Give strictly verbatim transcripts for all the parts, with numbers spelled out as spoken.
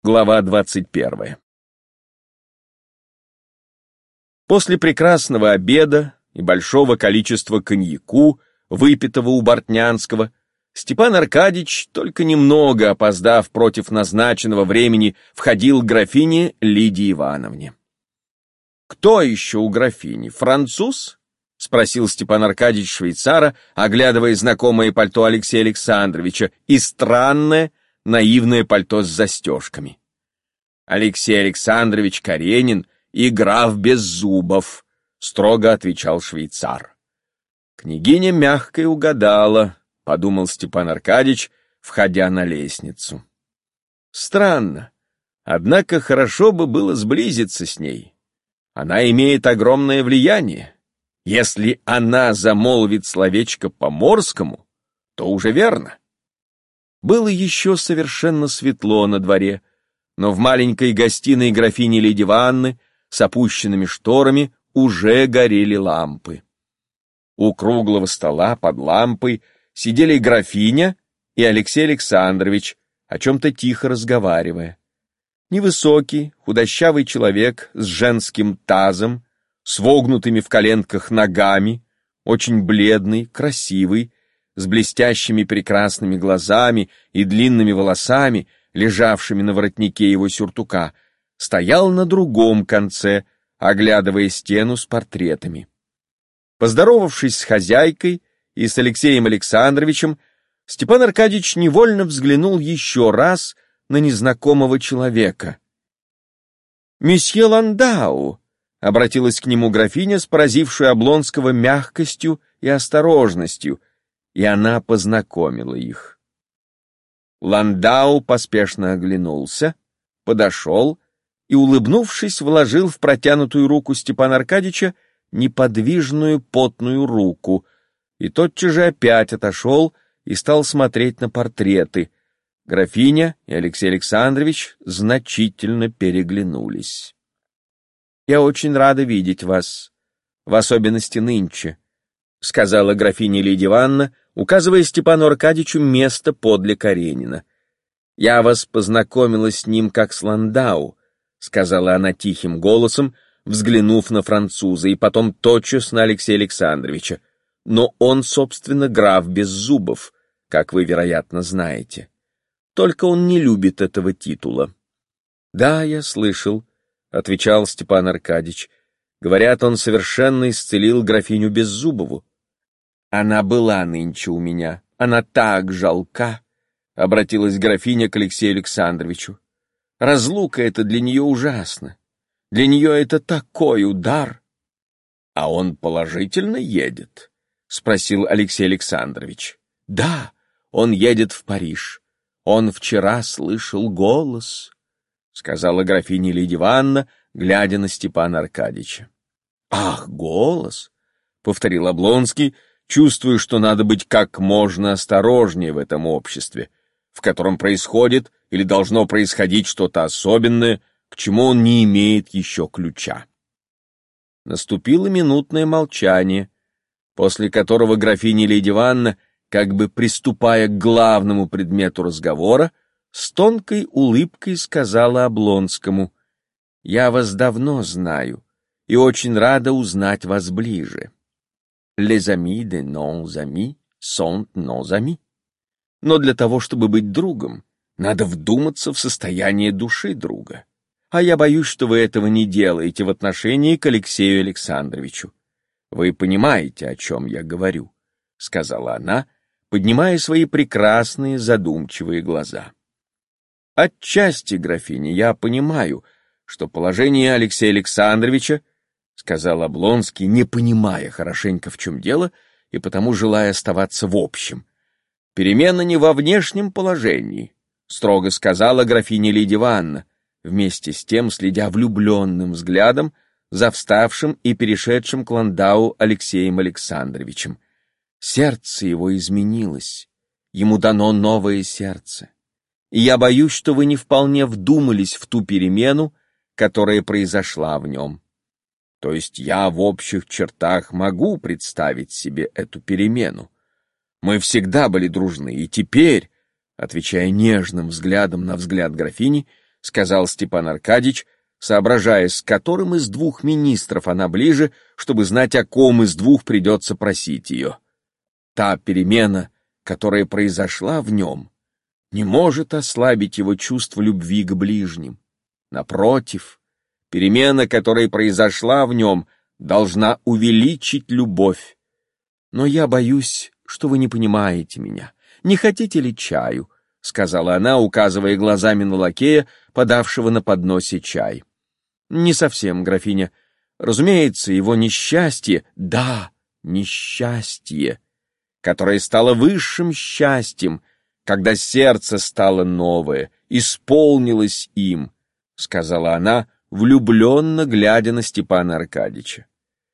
Глава двадцать первая. После прекрасного обеда и большого количества коньяку, выпитого у Бортнянского, Степан Аркадьич, только немного опоздав против назначенного времени, входил к графине Лидии Ивановне. «Кто еще у графини? Француз?» — спросил Степан Аркадьич швейцара, оглядывая знакомое пальто Алексея Александровича и странное, наивное пальто с застежками. «Алексей Александрович Каренин и граф Беззубов», — строго отвечал швейцар. «Княгиня мягко угадала», — подумал Степан Аркадьич, входя на лестницу. «Странно, однако хорошо бы было сблизиться с ней. Она имеет огромное влияние. Если она замолвит словечко по-морскому, то уже верно». Было еще совершенно светло на дворе, но в маленькой гостиной графини Лидии Ивановны с опущенными шторами уже горели лампы. У круглого стола под лампой сидели графиня и Алексей Александрович, о чем-то тихо разговаривая. Невысокий, худощавый человек с женским тазом, с вогнутыми в коленках ногами, очень бледный, красивый, с блестящими прекрасными глазами и длинными волосами, лежавшими на воротнике его сюртука, стоял на другом конце, оглядывая стену с портретами. Поздоровавшись с хозяйкой и с Алексеем Александровичем, Степан Аркадьич невольно взглянул еще раз на незнакомого человека. «Месье Ландау», — обратилась к нему графиня с поразившей Облонского мягкостью и осторожностью, и она познакомила их. Ландау поспешно оглянулся, подошел и, улыбнувшись, вложил в протянутую руку Степана Аркадьича неподвижную потную руку, и тотчас же опять отошел и стал смотреть на портреты. Графиня и Алексей Александрович значительно переглянулись. «Я очень рада видеть вас, в особенности нынче», — сказала графиня Лидия Ивановна, указывая Степану Аркадьичу место подле Каренина. «Я вас познакомила с ним как с Ландау», — сказала она тихим голосом, взглянув на француза, и потом тотчас на Алексея Александровича. «Но он, собственно, граф Беззубов, как вы, вероятно, знаете. Только он не любит этого титула». «Да, я слышал», — отвечал Степан Аркадьич. «Говорят, он совершенно исцелил графиню Беззубову». «Она была нынче у меня, она так жалка», — обратилась графиня к Алексею Александровичу. «Разлука эта для нее ужасна. Для нее это такой удар». «А он положительно едет?» — спросил Алексей Александрович. «Да, он едет в Париж. Он вчера слышал голос», — сказала графиня Лидия Ивановна, глядя на Степана Аркадьича. «Ах, голос!» — повторил Облонский, чувствуя, что надо быть как можно осторожнее в этом обществе, в котором происходит или должно происходить что-то особенное, к чему он не имеет еще ключа. Наступило минутное молчание, после которого графиня Лидия Ивановна, как бы приступая к главному предмету разговора, с тонкой улыбкой сказала Облонскому: «Я вас давно знаю и очень рада узнать вас ближе. Les amis de nos amis sont nos amis. Но для того, чтобы быть другом, надо вдуматься в состояние души друга. А я боюсь, что вы этого не делаете в отношении к Алексею Александровичу. Вы понимаете, о чем я говорю», — сказала она, поднимая свои прекрасные задумчивые глаза. «Отчасти, графиня, я понимаю, что положение Алексея Александровича, — сказал Облонский, не понимая хорошенько, в чем дело, и потому желая оставаться в общем. — Перемена не во внешнем положении, — строго сказала графиня Лидия Ивановна, вместе с тем следя влюбленным взглядом за вставшим и перешедшим к Ландау Алексеем Александровичем. Сердце его изменилось, ему дано новое сердце. И я боюсь, что вы не вполне вдумались в ту перемену, которая произошла в нем. То есть я в общих чертах могу представить себе эту перемену. Мы всегда были дружны, и теперь, отвечая нежным взглядом на взгляд графини, сказал Степан Аркадьич, соображая, с которым из двух министров она ближе, чтобы знать, о ком из двух придется просить ее. Та перемена, которая произошла в нем, не может ослабить его чувство любви к ближним. Напротив, перемена, которая произошла в нем, должна увеличить любовь. Но я боюсь, что вы не понимаете меня. Не хотите ли чаю? — сказала она, указывая глазами на лакея, подавшего на подносе чай. — Не совсем, графиня. Разумеется, его несчастье, да, несчастье, которое стало высшим счастьем, когда сердце стало новое, исполнилось им, — сказала она, влюбленно глядя на Степана Аркадьича.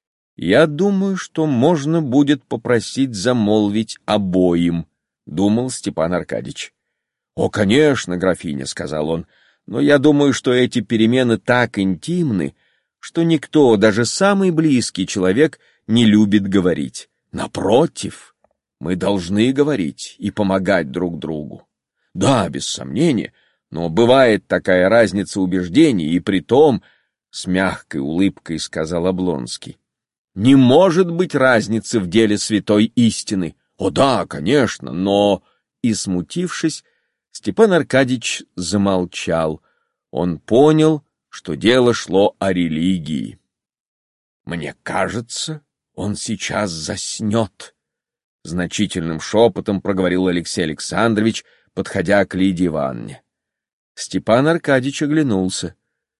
«Я думаю, что можно будет попросить замолвить обоим», — думал Степан Аркадьич. «О, конечно, графиня», — сказал он, — «но я думаю, что эти перемены так интимны, что никто, даже самый близкий человек, не любит говорить. Напротив, мы должны говорить и помогать друг другу. Да, без сомнения, но бывает такая разница убеждений, и притом, — с мягкой улыбкой сказал Облонский, — не может быть разницы в деле святой истины. О да, конечно, но... И, смутившись, Степан Аркадьич замолчал. Он понял, что дело шло о религии. «Мне кажется, он сейчас заснет», — значительным шепотом проговорил Алексей Александрович, подходя к Лидии Ивановне. Степан Аркадьич оглянулся.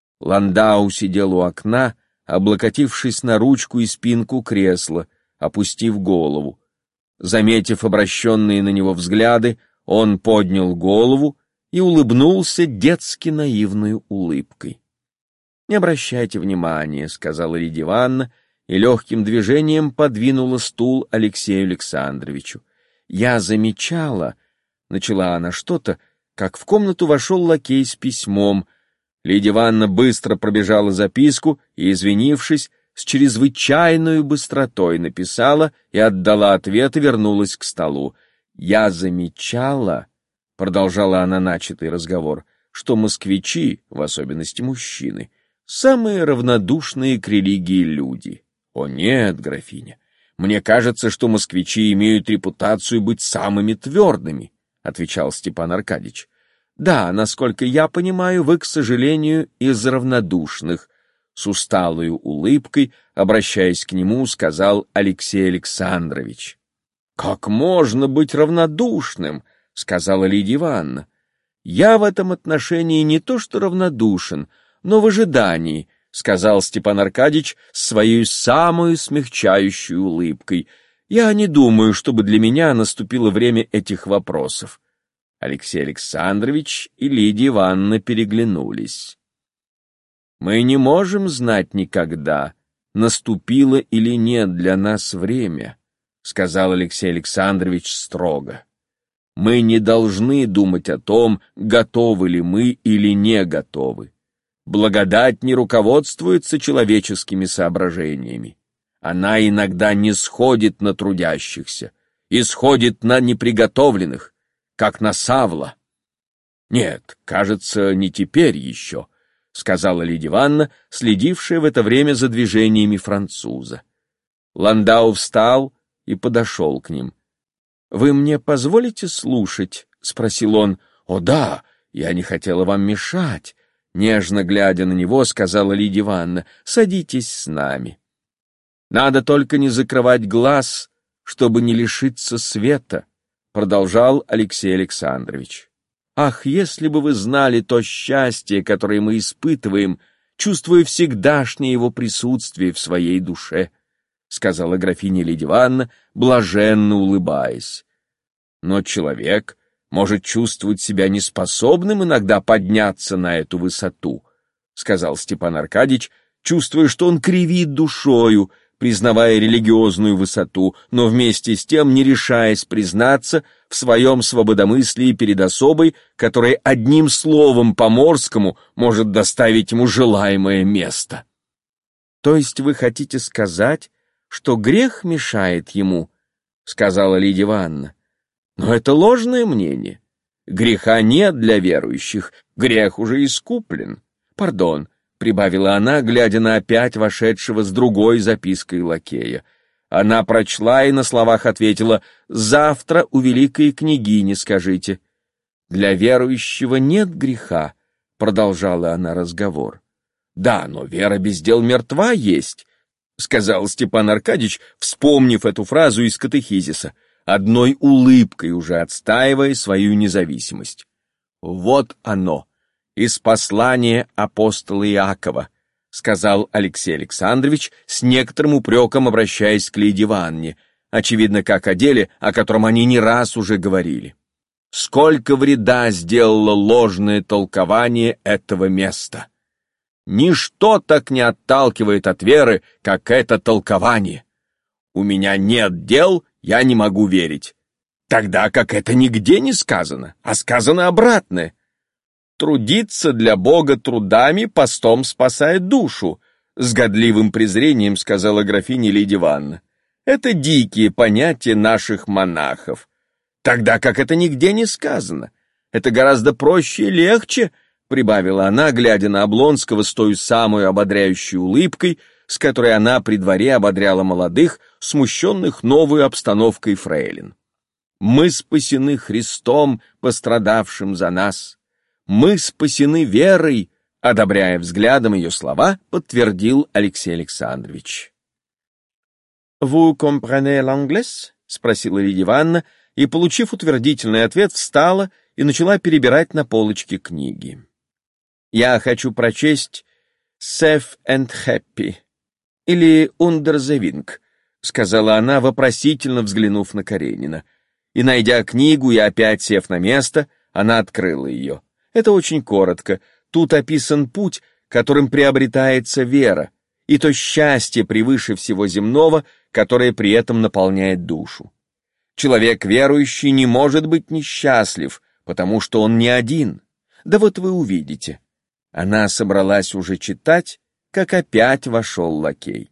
Ландау сидел у окна, облокотившись на ручку и спинку кресла, опустив голову. Заметив обращенные на него взгляды, он поднял голову и улыбнулся детски наивной улыбкой. «Не обращайте внимания», — сказала Лидия Ивановна, и легким движением подвинула стул Алексею Александровичу. «Я замечала», — начала она что-то, как в комнату вошел лакей с письмом. Лидия Ивановна быстро пробежала записку и, извинившись, с чрезвычайной быстротой написала и отдала ответ и вернулась к столу. «Я замечала», — продолжала она начатый разговор, «что москвичи, в особенности мужчины, самые равнодушные к религии люди». «О нет, графиня, мне кажется, что москвичи имеют репутацию быть самыми твердыми», — отвечал Степан Аркадьич. «Да, насколько я понимаю, вы, к сожалению, из равнодушных», — с усталой улыбкой, обращаясь к нему, сказал Алексей Александрович. «Как можно быть равнодушным?» — сказала Лидия Ивановна. «Я в этом отношении не то что равнодушен, но в ожидании», — сказал Степан Аркадьич с своей самой смягчающей улыбкой. «Я не думаю, чтобы для меня наступило время этих вопросов». Алексей Александрович и Лидия Ивановна переглянулись. «Мы не можем знать никогда, наступило или нет для нас время», — сказал Алексей Александрович строго. «Мы не должны думать о том, готовы ли мы или не готовы. Благодать не руководствуется человеческими соображениями. Она иногда не сходит на трудящихся, и сходит на неприготовленных, как на Савла». «Нет, кажется, не теперь еще», — сказала Лидия Ивановна, следившая в это время за движениями француза. Ландау встал и подошел к ним. «Вы мне позволите слушать?» — спросил он. «О да, я не хотела вам мешать», — нежно глядя на него, сказала Лидия Ивановна. «Садитесь с нами». «Надо только не закрывать глаз, чтобы не лишиться света», — продолжал Алексей Александрович. «Ах, если бы вы знали то счастье, которое мы испытываем, чувствуя всегдашнее его присутствие в своей душе», — сказала графиня Лидия Ивановна, блаженно улыбаясь. «Но человек может чувствовать себя неспособным иногда подняться на эту высоту», — сказал Степан Аркадьич, чувствуя, что он кривит душою, признавая религиозную высоту, но вместе с тем не решаясь признаться в своем свободомыслии перед особой, которая одним словом по-морскому может доставить ему желаемое место. «То есть вы хотите сказать, что грех мешает ему?» — сказала Лидия Ивановна. «Но это ложное мнение. Греха нет для верующих, грех уже искуплен. Пардон, — прибавила она, глядя на опять вошедшего с другой запиской лакея. Она прочла и на словах ответила: «Завтра у великой княгини скажите». «Для верующего нет греха», — продолжала она разговор. «Да, но вера без дел мертва есть», — сказал Степан Аркадьич, вспомнив эту фразу из катехизиса, одной улыбкой уже отстаивая свою независимость. «Вот оно, из послания апостола Иакова», — сказал Алексей Александрович, с некоторым упреком обращаясь к Лидии Ивановне, очевидно, как о деле, о котором они не раз уже говорили. «Сколько вреда сделало ложное толкование этого места! Ничто так не отталкивает от веры, как это толкование. У меня нет дел, я не могу верить. Тогда как это нигде не сказано, а сказано обратное. Трудиться для Бога трудами постом спасает душу», с годливым презрением сказала графиня Лидия Ивановна. «Это дикие понятия наших монахов. Тогда как это нигде не сказано. Это гораздо проще и легче», прибавила она, глядя на Облонского с той самой ободряющей улыбкой, с которой она при дворе ободряла молодых, смущенных новой обстановкой фрейлин. «Мы спасены Христом, пострадавшим за нас. Мы спасены верой», одобряя взглядом ее слова, подтвердил Алексей Александрович. «Vous comprenez l'anglais?» — спросила Лидия Ивановна, и, получив утвердительный ответ, встала и начала перебирать на полочке книги. «Я хочу прочесть «Safe and Happy» или «Under the Wing», — сказала она, вопросительно взглянув на Каренина. И, найдя книгу и опять сев на место, она открыла ее. Это очень коротко. Тут описан путь, которым приобретается вера, и то счастье превыше всего земного, которое при этом наполняет душу. Человек верующий не может быть несчастлив, потому что он не один. Да вот вы увидите». Она собралась уже читать, как опять вошел лакей.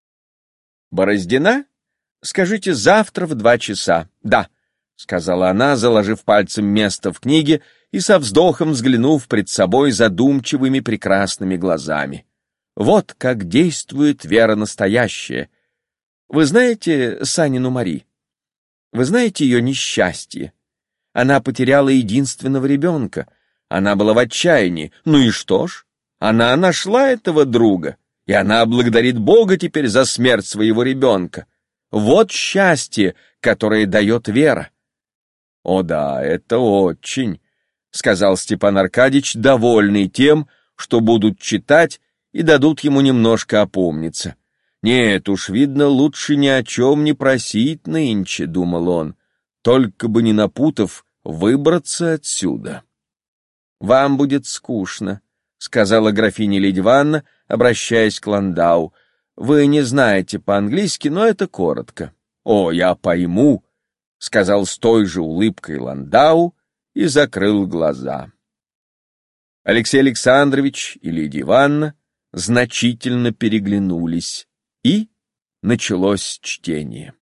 «Бороздина? Скажите, завтра в два часа». «Да», — сказала она, заложив пальцем место в книге и со вздохом взглянув пред собой задумчивыми прекрасными глазами. «Вот как действует вера настоящая. Вы знаете Санину Мари? Вы знаете ее несчастье? Она потеряла единственного ребенка. Она была в отчаянии. Ну и что ж? Она нашла этого друга, и она благодарит Бога теперь за смерть своего ребенка. Вот счастье, которое дает вера». «О да, это очень», — сказал Степан Аркадьич, довольный тем, что будут читать и дадут ему немножко опомниться. «Нет уж, видно, лучше ни о чем не просить нынче», — думал он, «только бы не напутав выбраться отсюда». «Вам будет скучно», — сказала графиня Лидия Ивановна, обращаясь к Ландау. «Вы не знаете по-английски, но это коротко». «О, я пойму», — сказал с той же улыбкой Ландау и закрыл глаза. Алексей Александрович и Лидия Ивановна значительно переглянулись, и началось чтение.